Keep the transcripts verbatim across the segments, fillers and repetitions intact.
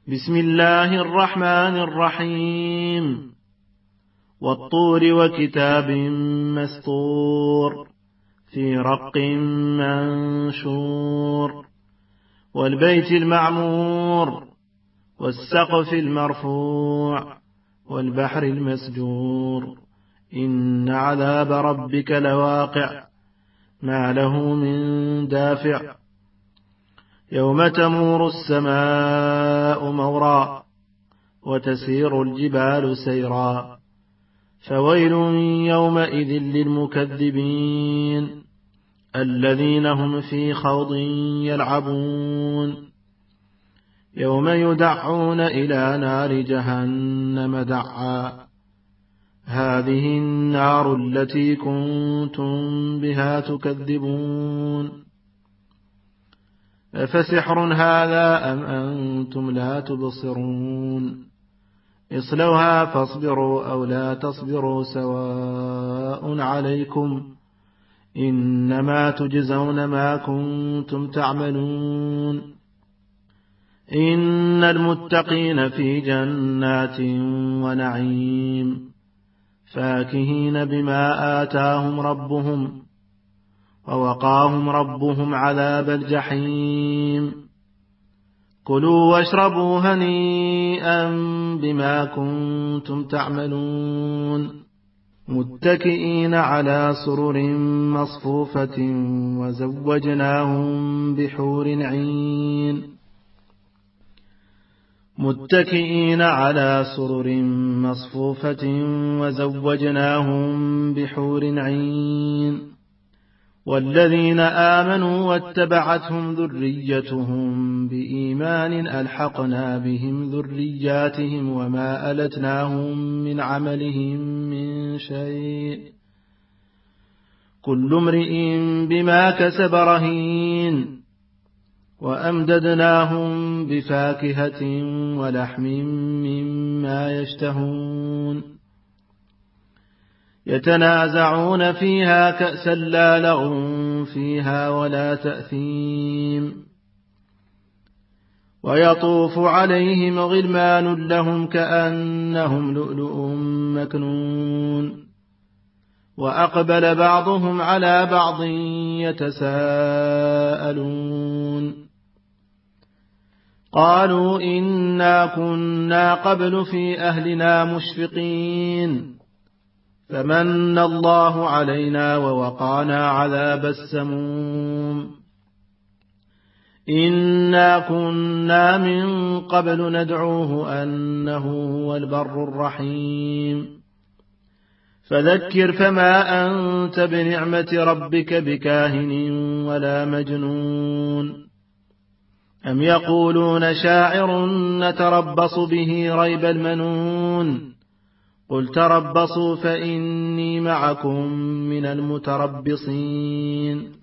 بسم الله الرحمن الرحيم والطور وكتاب مسطور في رق منشور والبيت المعمور والسقف المرفوع والبحر المسجور إن عذاب ربك لواقع ما له من دافع يوم تمور السماء مورا وتسير الجبال سيرا فويل يومئذ للمكذبين الذين هم في خوض يلعبون يوم يدعون إلى نار جهنم دعا هذه النار التي كنتم بها تكذبون أفسحر هذا أم أنتم لا تبصرون اصلوها فاصبروا أو لا تصبروا سواء عليكم إنما تجزون ما كنتم تعملون إن المتقين في جنات ونعيم فاكهين بما آتاهم ربهم ووقاهم ربهم عذاب الجحيم كلوا واشربوا هنيئا بما كنتم تعملون متكئين على سرر مصفوفة وزوجناهم بحور عين متكئين على سرر مصفوفة وزوجناهم بحور عين والذين آمنوا واتبعتهم ذريتهم بإيمان ألحقنا بهم ذرياتهم وما ألتناهم من عملهم من شيء كل امرئ بما كسب رهين وأمددناهم بفاكهة ولحم مما يشتهون يتنازعون فيها كأسا لا لغو فيها ولا تأثيم ويطوف عليهم غلمان لهم كأنهم لؤلؤ مكنون وأقبل بعضهم على بعض يتساءلون قالوا إنا كنا قبل في أهلنا مشفقين فمن الله علينا ووقانا عذاب السموم إنا كنا من قبل ندعوه أنه هو البر الرحيم فذكر فما أنت بنعمة ربك بكاهن ولا مجنون أم يقولون شاعر نتربص به ريب المنون قل تربصوا فإني معكم من المتربصين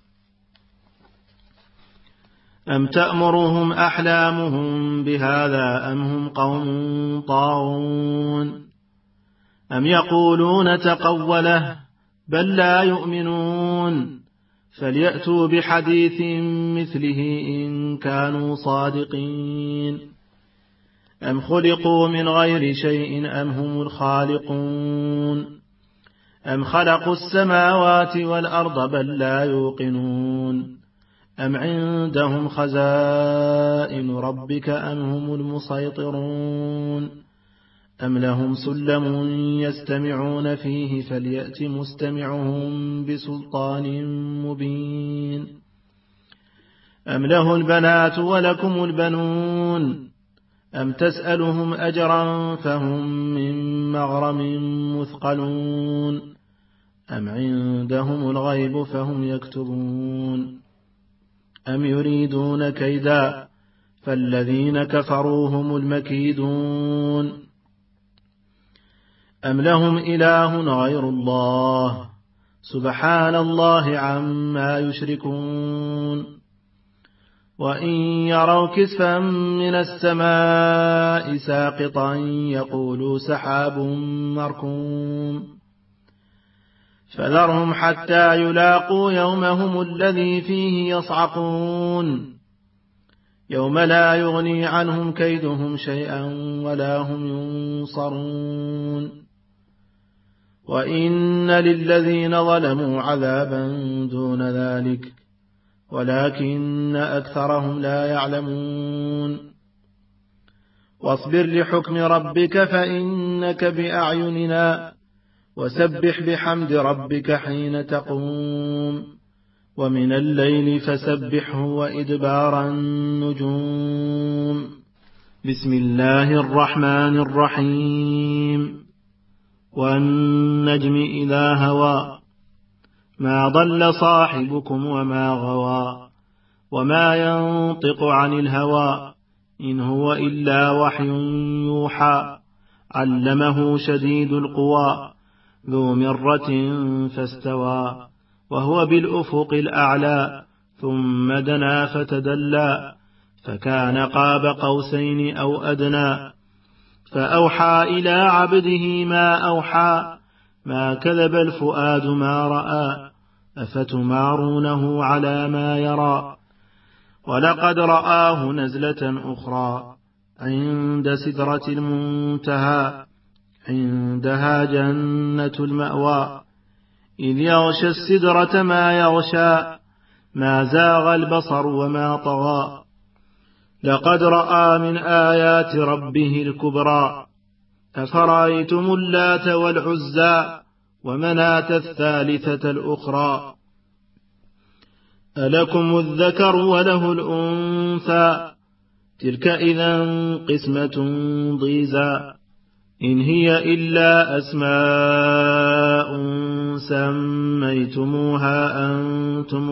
أم تأمرهم أحلامهم بهذا أم هم قوم طاغون أم يقولون تقوله بل لا يؤمنون فليأتوا بحديث مثله إن كانوا صادقين أم خلقوا من غير شيء أم هم الخالقون أم خلقوا السماوات والأرض بل لا يوقنون أم عندهم خزائن ربك أم هم المسيطرون أم لهم سلم يستمعون فيه فليأت مستمعهم بسلطان مبين أم له البنات ولكم البنون أم تسألهم أجرا فهم من مغرم مثقلون أم عندهم الغيب فهم يكتبون أم يريدون كيدا فالذين كفروا هم المكيدون أم لهم إله غير الله سبحان الله عما يشركون وإن يروا كسفا من السماء ساقطا يقولوا سحاب مركوم فذرهم حتى يلاقوا يومهم الذي فيه يصعقون يوم لا يغني عنهم كيدهم شيئا ولا هم ينصرون وإن للذين ظلموا عذابا دون ذلك ولكن أكثرهم لا يعلمون واصبر لحكم ربك فإنك بأعيننا وسبح بحمد ربك حين تقوم ومن الليل فسبحه وإدبار النجوم بسم الله الرحمن الرحيم والنجم إذا هوى ما ضل صاحبكم وما غوى وما ينطق عن الهوى إن هو إلا وحي يوحى علمه شديد القوى ذو مرة فاستوى وهو بالأفق الأعلى ثم دنا فتدلى فكان قاب قوسين أو أدنى فأوحى إلى عبده ما أوحى ما كذب الفؤاد ما رأى أفتمارونه على ما يرى ولقد رآه نزلة أخرى عند سدرة المنتهى عندها جنة المأوى إذ يغشى السدرة ما يغشى ما زاغ البصر وما طغى لقد رأى من آيات ربه الكبرى أفرأيتم اللات والعزى ومناة الثالثة الأخرى ألكم الذكر وله الأنثى تلك إذا قسمة ضيزى إن هي إلا أسماء سميتموها أنتم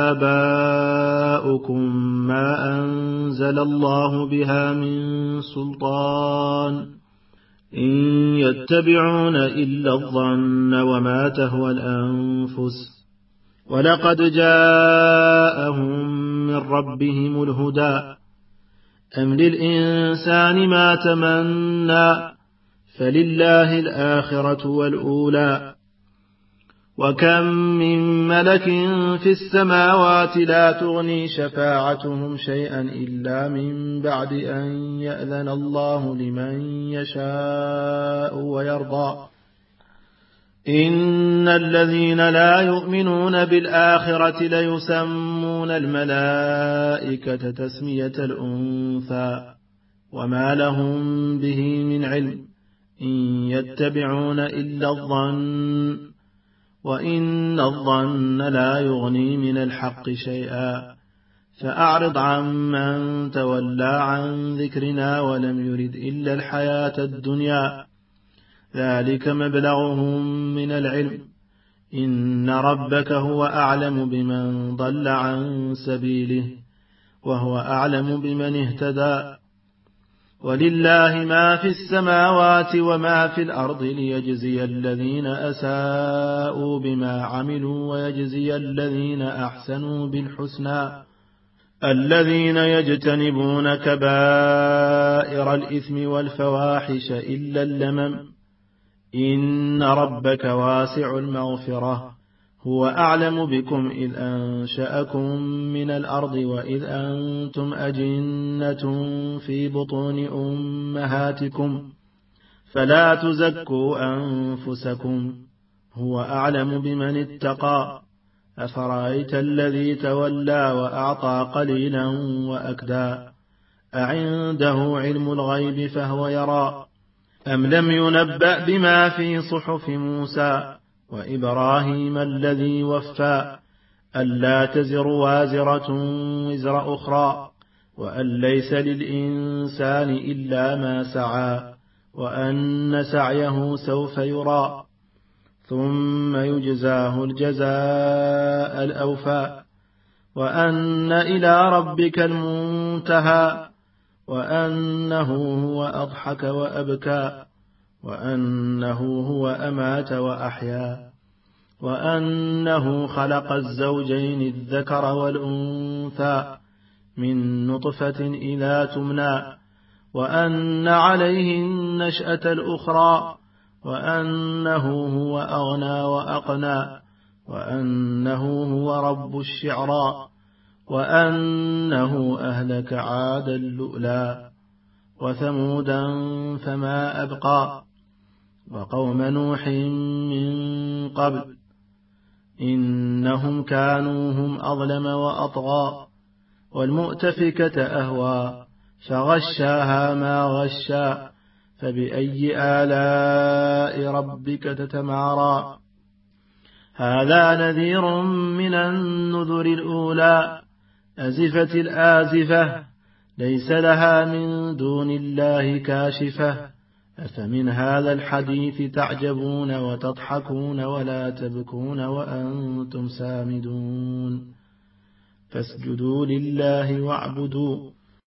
وآباؤكم ما أنزل الله بها من سلطان إن يتبعون إلا الظن وما تهوى الأنفس ولقد جاءهم من ربهم الهدى أم للإنسان ما تمنى فلله الآخرة والأولى وكم من ملك في السماوات لا تغني شفاعتهم شيئا إلا من بعد أن يأذن الله لمن يشاء ويرضى إن الذين لا يؤمنون بالآخرة ليسمون الملائكة تسمية الأنثى وما لهم به من علم إن يتبعون إلا الظن وإن الظن لا يغني من الحق شيئا فأعرض عمن تولى عن ذكرنا ولم يرد إلا الحياة الدنيا ذلك مبلغهم من العلم إن ربك هو أعلم بمن ضل عن سبيله وهو أعلم بمن اهتدى ولله ما في السماوات وما في الأرض ليجزي الذين أساءوا بما عملوا ويجزي الذين أحسنوا بالحسنى الذين يجتنبون كبائر الإثم والفواحش إلا اللمم إن ربك واسع المغفرة هو أعلم بكم إذ أنشأكم من الأرض وإذ أنتم أجنة في بطون أمهاتكم فلا تزكوا أنفسكم هو أعلم بمن اتقى أفرأيت الذي تولى وأعطى قليلا وأكدى أعنده علم الغيب فهو يرى أم لم ينبأ بما في صحف موسى وإبراهيم الذي وفى ألا تزر وازرة وزر أخرى وأن ليس للإنسان إلا ما سعى وأن سعيه سوف يرى ثم يجزاه الجزاء الأوفى وأن إلى ربك المنتهى وأنه هو أضحك وأبكى وأنه هو أمات وأحيا وأنه خلق الزوجين الذكر والأنثى من نطفة إذا تمنى وأن عليه النشأة الأخرى وأنه هو أغنى وأقنى وأنه هو رب الشعرى وأنه أهلك عادا الأولى وثمودا فما أبقى وقوم نوح من قبل إنهم كانوا هم أظلم وأطغى والمؤتفكة أهوى فغشاها ما غشا فبأي آلاء ربك تتمارى هذا نذير من النذر الأولى أزفت الآزفة ليس لها من دون الله كاشفة أفمن هذا الحديث تعجبون وتضحكون ولا تبكون وأنتم سامدون فاسجدوا لله واعبدوا